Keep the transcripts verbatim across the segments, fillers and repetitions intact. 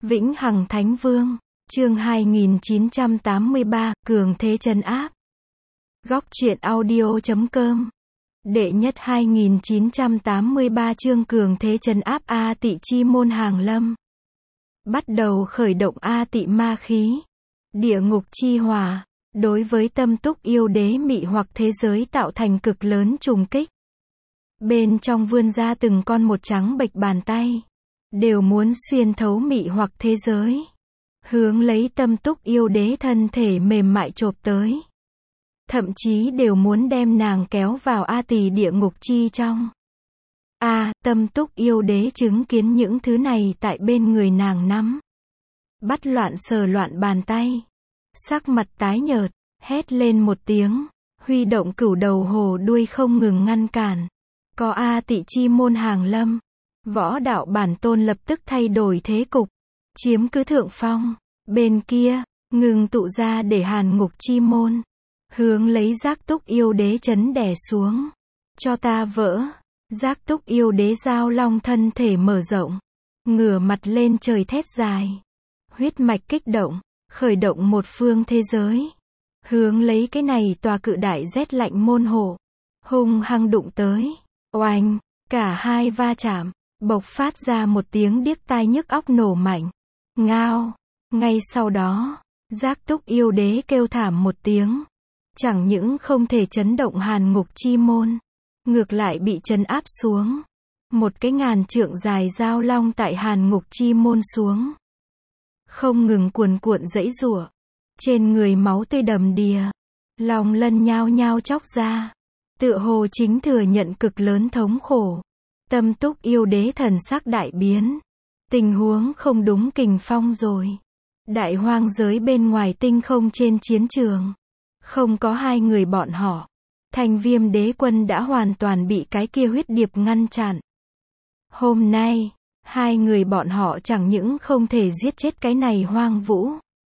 Vĩnh Hằng Thánh Vương, chương hai nghìn chín trăm tám mươi ba, Cường Thế Trấn Áp. Góc truyện audio chấm com. Đệ nhất hai nghìn chín trăm tám mươi ba chương Cường Thế Trấn Áp A Tị Chi Môn Hàng Lâm. Bắt đầu khởi động A Tị ma khí. Địa ngục chi hỏa, đối với tâm túc yêu đế mị hoặc thế giới tạo thành cực lớn trùng kích. Bên trong vươn ra từng con một trắng bệch bàn tay, đều muốn xuyên thấu mị hoặc thế giới, hướng lấy tâm túc yêu đế thân thể mềm mại chộp tới. Thậm chí đều muốn đem nàng kéo vào A Tỳ địa ngục chi trong. A, tâm túc yêu đế chứng kiến những thứ này tại bên người nàng nắm. Bắt loạn sờ loạn bàn tay. Sắc mặt tái nhợt, hét lên một tiếng, huy động cửu đầu hồ đuôi không ngừng ngăn cản. Có A Tị Chi Môn hàng lâm. Võ đạo bản tôn lập tức thay đổi thế cục, chiếm cứ thượng phong. Bên kia, ngừng tụ ra để hàn ngục chi môn, hướng lấy giác túc yêu đế chấn đè xuống. Cho ta vỡ. Giác túc yêu đế giao long thân thể mở rộng, ngửa mặt lên trời thét dài. Huyết mạch kích động, khởi động một phương thế giới, hướng lấy cái này tòa cự đại rét lạnh môn hộ, hung hăng đụng tới. Oanh, cả hai va chạm, bộc phát ra một tiếng điếc tai nhức óc nổ mạnh. Ngao, ngay sau đó, giác túc yêu đế kêu thảm một tiếng. Chẳng những không thể chấn động hàn ngục chi môn, ngược lại bị trấn áp xuống. Một cái ngàn trượng dài giao long tại hàn ngục chi môn xuống, không ngừng cuồn cuộn giãy giụa. Trên người máu tươi đầm đìa, long lân nhao nhao chóc ra, tựa hồ chính thừa nhận cực lớn thống khổ. Tâm túc yêu đế thần sắc đại biến. Tình huống không đúng kình phong rồi. Đại hoang giới bên ngoài tinh không trên chiến trường, không có hai người bọn họ, Thanh Viêm đế quân đã hoàn toàn bị cái kia huyết điệp ngăn chặn. Hôm nay, hai người bọn họ chẳng những không thể giết chết cái này hoang vũ.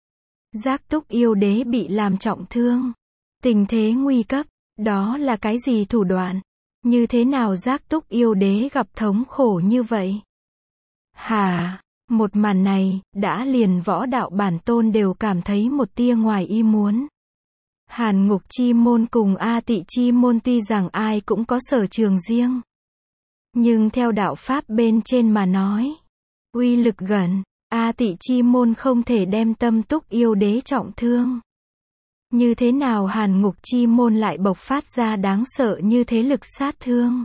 Giác túc yêu đế bị làm trọng thương. Tình thế nguy cấp, đó là cái gì thủ đoạn? Như thế nào giác túc yêu đế gặp thống khổ như vậy? Hả? Một màn này, đã liền võ đạo bản tôn đều cảm thấy một tia ngoài ý muốn. Hàn ngục chi môn cùng A Tị chi môn tuy rằng ai cũng có sở trường riêng, nhưng theo đạo pháp bên trên mà nói, uy lực gần, A Tị chi môn không thể đem tâm túc yêu đế trọng thương. Như thế nào hàn ngục chi môn lại bộc phát ra đáng sợ như thế lực sát thương?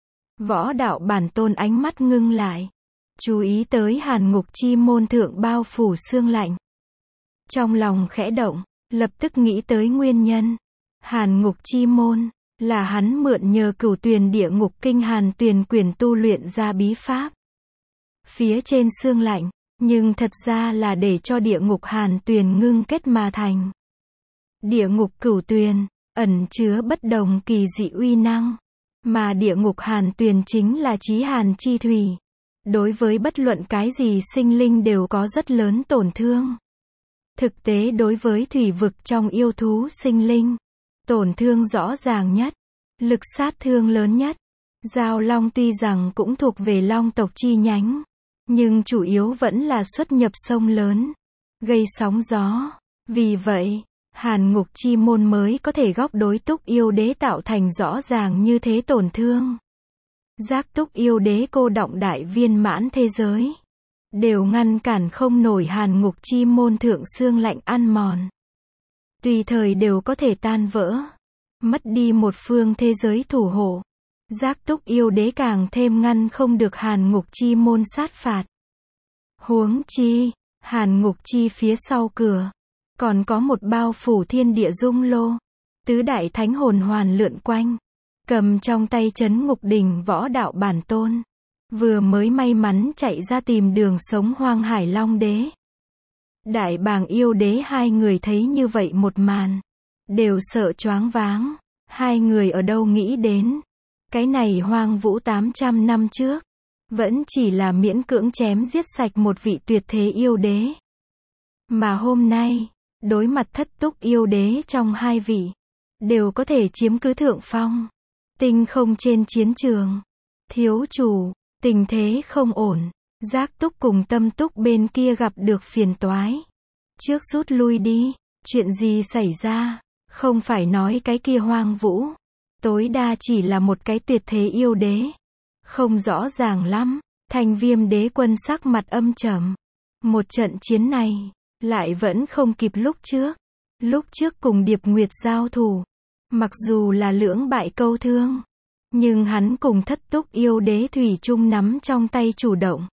Võ đạo bản tôn ánh mắt ngưng lại, chú ý tới hàn ngục chi môn thượng bao phủ xương lạnh. Trong lòng khẽ động, lập tức nghĩ tới nguyên nhân. Hàn ngục chi môn, là hắn mượn nhờ cửu tuyền địa ngục kinh hàn tuyền quyển tu luyện ra bí pháp. Phía trên xương lạnh, nhưng thật ra là để cho địa ngục hàn tuyền ngưng kết mà thành. Địa ngục cửu tuyền, ẩn chứa bất đồng kỳ dị uy năng. Mà địa ngục hàn tuyền chính là chí hàn chi thủy. Đối với bất luận cái gì sinh linh đều có rất lớn tổn thương. Thực tế đối với thủy vực trong yêu thú sinh linh, tổn thương rõ ràng nhất, lực sát thương lớn nhất. Giao long tuy rằng cũng thuộc về long tộc chi nhánh, nhưng chủ yếu vẫn là xuất nhập sông lớn, gây sóng gió. Vì vậy, hàn ngục chi môn mới có thể góc đối túc yêu đế tạo thành rõ ràng như thế tổn thương. Giác túc yêu đế cô động đại viên mãn thế giới, đều ngăn cản không nổi hàn ngục chi môn thượng xương lạnh ăn mòn. Tùy thời đều có thể tan vỡ, mất đi một phương thế giới thủ hộ. Giác túc yêu đế càng thêm ngăn không được hàn ngục chi môn sát phạt. Huống chi, hàn ngục chi phía sau cửa, còn có một bao phủ thiên địa dung lô. Tứ đại thánh hồn hoàn lượn quanh, cầm trong tay trấn ngục đỉnh võ đạo bản tôn. Vừa mới may mắn chạy ra tìm đường sống hoang hải long đế. Đại bàng yêu đế hai người thấy như vậy một màn, đều sợ choáng váng. Hai người ở đâu nghĩ đến, cái này hoang vũ tám trăm năm trước, vẫn chỉ là miễn cưỡng chém giết sạch một vị tuyệt thế yêu đế. Mà hôm nay, đối mặt thất túc yêu đế trong hai vị, đều có thể chiếm cứ thượng phong. Tinh không trên chiến trường, thiếu chủ, tình thế không ổn. Giác Túc cùng Tâm Túc bên kia gặp được phiền toái. Trước rút lui đi, chuyện gì xảy ra, không phải nói cái kia Hoang Vũ. Tối đa chỉ là một cái tuyệt thế yêu đế. Không rõ ràng lắm, Thanh Viêm đế quân sắc mặt âm trầm. Một trận chiến này, lại vẫn không kịp lúc trước. Lúc trước cùng Điệp Nguyệt giao thủ, mặc dù là lưỡng bại câu thương, nhưng hắn cùng Thất Túc yêu đế thủy chung nắm trong tay chủ động.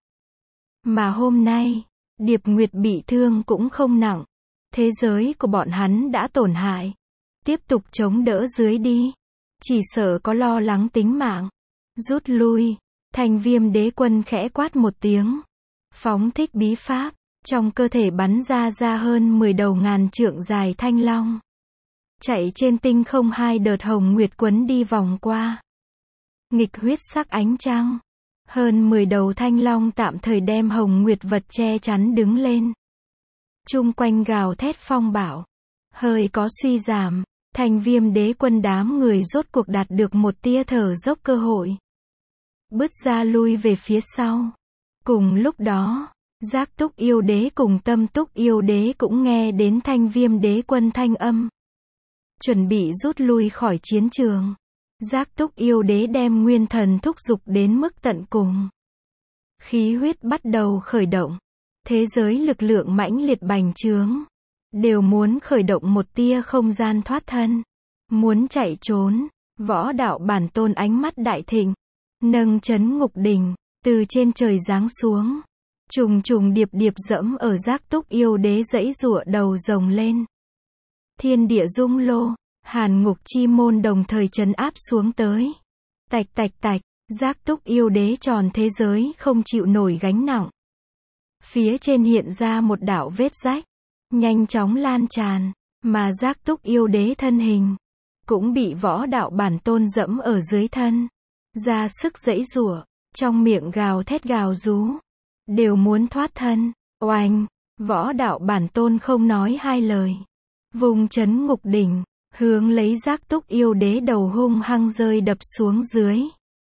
Mà hôm nay, Điệp Nguyệt bị thương cũng không nặng. Thế giới của bọn hắn đã tổn hại. Tiếp tục chống đỡ dưới đi. Chỉ sợ có lo lắng tính mạng. Rút lui. Thanh Viêm đế quân khẽ quát một tiếng. Phóng thích bí pháp. Trong cơ thể bắn ra ra hơn mười đầu ngàn trượng dài thanh long. Chạy trên tinh không hai đợt hồng nguyệt quấn đi vòng qua. Nghịch huyết sắc ánh trăng. Hơn mười đầu thanh long tạm thời đem hồng nguyệt vật che chắn đứng lên. Chung quanh gào thét phong bạo. Hơi có suy giảm. Thanh Viêm đế quân đám người rốt cuộc đạt được một tia thở dốc cơ hội. Bứt ra lui về phía sau. Cùng lúc đó, Giác Túc yêu đế cùng Tâm Túc yêu đế cũng nghe đến Thanh Viêm đế quân thanh âm. Chuẩn bị rút lui khỏi chiến trường. Giác Túc yêu đế đem nguyên thần thúc giục đến mức tận cùng. Khí huyết bắt đầu khởi động. Thế giới lực lượng mãnh liệt bành trướng. Đều muốn khởi động một tia không gian thoát thân. Muốn chạy trốn. Võ đạo bản tôn ánh mắt đại thịnh. Nâng chấn ngục đỉnh. Từ trên trời giáng xuống. Trùng trùng điệp điệp dẫm ở Giác Túc yêu đế dãy giụa đầu rồng lên. Thiên địa rung lô. Hàn ngục chi môn đồng thời trấn áp xuống tới. Tạch tạch tạch. Giác Túc yêu đế tròn thế giới không chịu nổi gánh nặng. Phía trên hiện ra một đạo vết rách. Nhanh chóng lan tràn. Mà Giác Túc yêu đế thân hình. Cũng bị võ đạo bản tôn dẫm ở dưới thân. Ra sức giãy giụa. Trong miệng gào thét gào rú. Đều muốn thoát thân. Oanh. Võ đạo bản tôn không nói hai lời. Vùng chấn ngục đỉnh. Hướng lấy Giác Túc yêu đế đầu hung hăng rơi đập xuống dưới.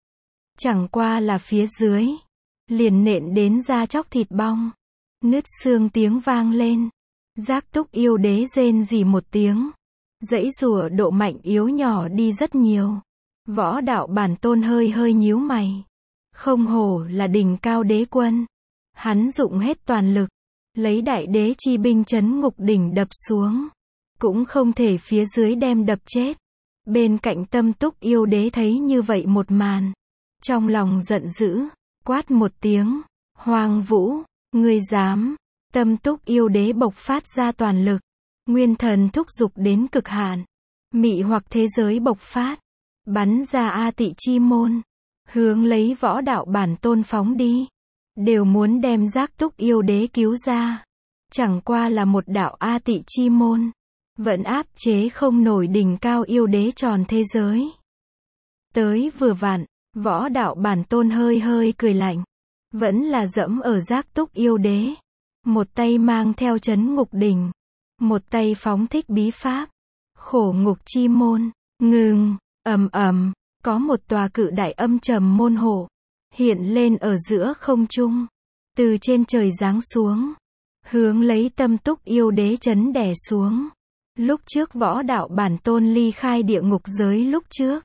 Chẳng qua là phía dưới. Liền nện đến da chóc thịt bong. Nứt xương tiếng vang lên. Giác Túc yêu đế rên rỉ một tiếng. Dãy rùa độ mạnh yếu nhỏ đi rất nhiều. Võ đạo bản tôn hơi hơi nhíu mày. Không hổ là đỉnh cao đế quân. Hắn dụng hết toàn lực. Lấy đại đế chi binh chấn ngục đỉnh đập xuống. Cũng không thể phía dưới đem đập chết. Bên cạnh Tâm Túc yêu đế thấy như vậy một màn. Trong lòng giận dữ. Quát một tiếng. Hoang Vũ. Ngươi dám. Tâm Túc yêu đế bộc phát ra toàn lực. Nguyên thần thúc giục đến cực hạn. Mị hoặc thế giới bộc phát. Bắn ra A Tị chi môn. Hướng lấy võ đạo bản tôn phóng đi. Đều muốn đem Giác Túc yêu đế cứu ra. Chẳng qua là một đạo A Tị chi môn. Vẫn áp chế không nổi đỉnh cao yêu đế tròn thế giới. Tới vừa vặn, võ đạo bản tôn hơi hơi cười lạnh. Vẫn là dẫm ở Giác Túc yêu đế. Một tay mang theo chấn ngục đỉnh. Một tay phóng thích bí pháp. Khổ ngục chi môn. Ngừng. Ầm ầm. Có một tòa cự đại âm trầm môn hộ. Hiện lên ở giữa không trung. Từ trên trời giáng xuống. Hướng lấy Tâm Túc yêu đế chấn đè xuống. Lúc trước võ đạo bản tôn ly khai địa ngục giới lúc trước.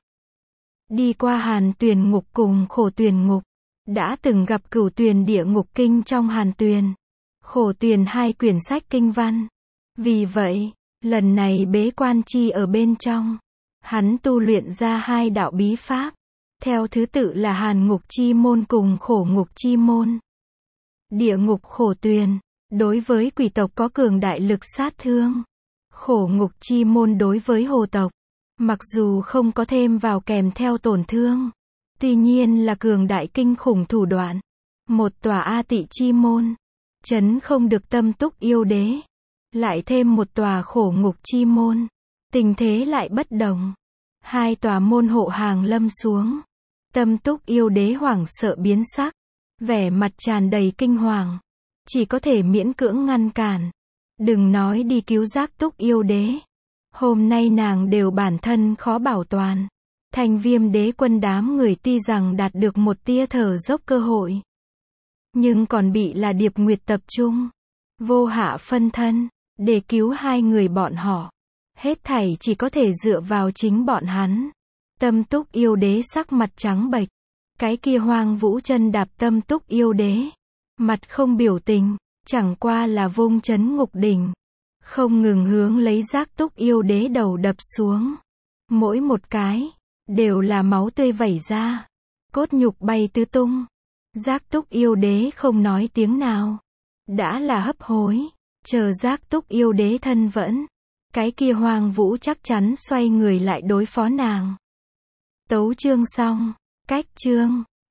Đi qua Hàn Tuyền ngục cùng Khổ Tuyền ngục. Đã từng gặp Cửu Tuyền địa ngục kinh trong Hàn Tuyền. Khổ Tuyền hai quyển sách kinh văn. Vì vậy, lần này bế quan chi ở bên trong. Hắn tu luyện ra hai đạo bí pháp. Theo thứ tự là Hàn ngục chi môn cùng Khổ ngục chi môn. Địa ngục Khổ Tuyền. Đối với quỷ tộc có cường đại lực sát thương. Khổ ngục chi môn đối với hồ tộc. Mặc dù không có thêm vào kèm theo tổn thương. Tuy nhiên là cường đại kinh khủng thủ đoạn. Một tòa A Tị chi môn. Chấn không được Tâm Túc yêu đế. Lại thêm một tòa khổ ngục chi môn. Tình thế lại bất đồng. Hai tòa môn hộ hàng lâm xuống. Tâm Túc yêu đế hoảng sợ biến sắc. Vẻ mặt tràn đầy kinh hoàng. Chỉ có thể miễn cưỡng ngăn cản. Đừng nói đi cứu Giác Túc yêu đế. Hôm nay nàng đều bản thân khó bảo toàn. Thanh Viêm đế quân đám người tuy rằng đạt được một tia thở dốc cơ hội. Nhưng còn bị là Điệp Nguyệt tập trung. Vô hạ phân thân. Để cứu hai người bọn họ. Hết thảy chỉ có thể dựa vào chính bọn hắn. Tâm Túc Yêu Đế sắc mặt trắng bệch. Cái kia Hoang Vũ chân đạp Tâm Túc Yêu Đế. Mặt không biểu tình. Chẳng qua là vung chấn ngục đỉnh. Không ngừng hướng lấy Giác Túc Yêu Đế đầu đập xuống. Mỗi một cái. Đều là máu tươi vẩy ra. Cốt nhục bay tứ tung. Giác Túc Yêu Đế không nói tiếng nào. Đã là hấp hối. Chờ Giác Túc Yêu Đế thân vẫn. Cái kia Hoang Vũ chắc chắn xoay người lại đối phó nàng. Tấu chương xong. Cách chương.